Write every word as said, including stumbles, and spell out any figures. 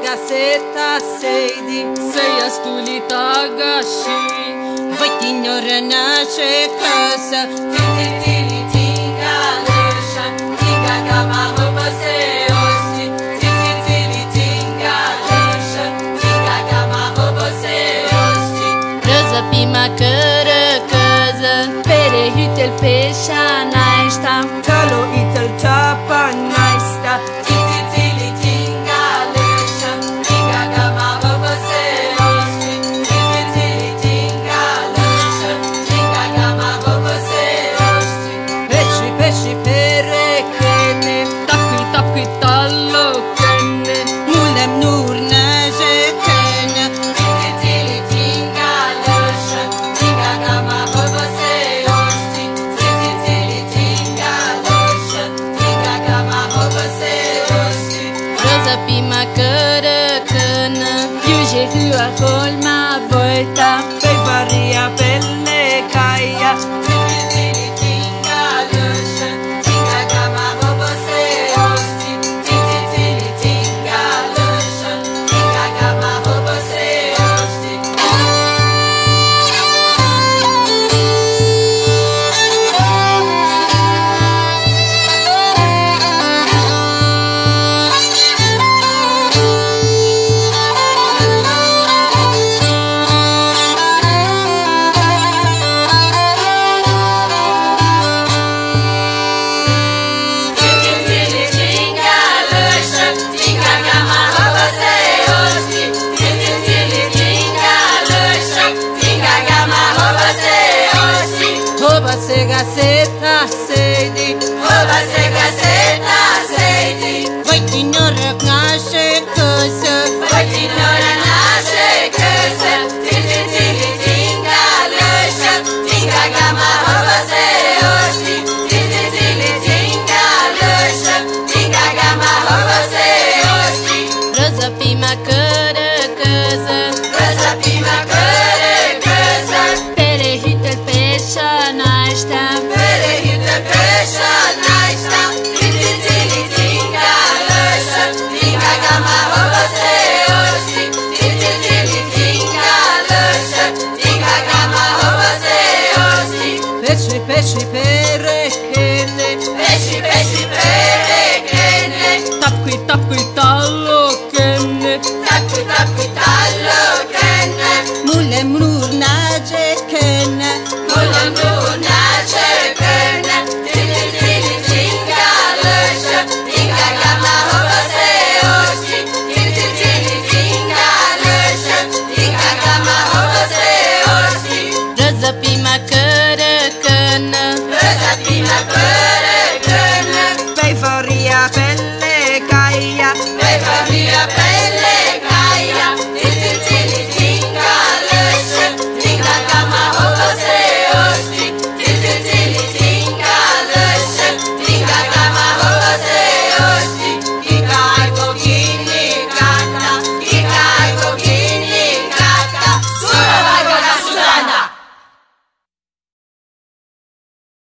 gazeta seidi, Seja stulita gashi Vătinore nașe căsă Tili tinga lusha Tinga gama hoba se osti Tili tili tinga lusha Tinga gama hoba se osti Răză pima cără căză Pere hütel peșa naista Talo itel tapa naista Tili tili tinga lusha Tinga gama hoba se osti Tili tili tinga lusha Tinga gama hoba se osti Peși, peși, perekene Tapki tapki tallo kenne Mulem nur nașe kene Tili tili tinga lusha Tinga gama hoba se osti Tili tili tinga lusha Tinga gama hoba se osti Răză pima cără cână Iuje hua colma volta Pe varia pelle caia Tili tili tinga lusha Tinga gama hoba se osti Tili tili tinga lusha Tinga gama hoba se osti Tili tinga lusha Tinga gama hoba se osti Tili tili tinga lusha Tinga gama hoba se osti Hoba se gazeta seidi Hoba se gazeta seidi Vătinore nașe căsă Vătinore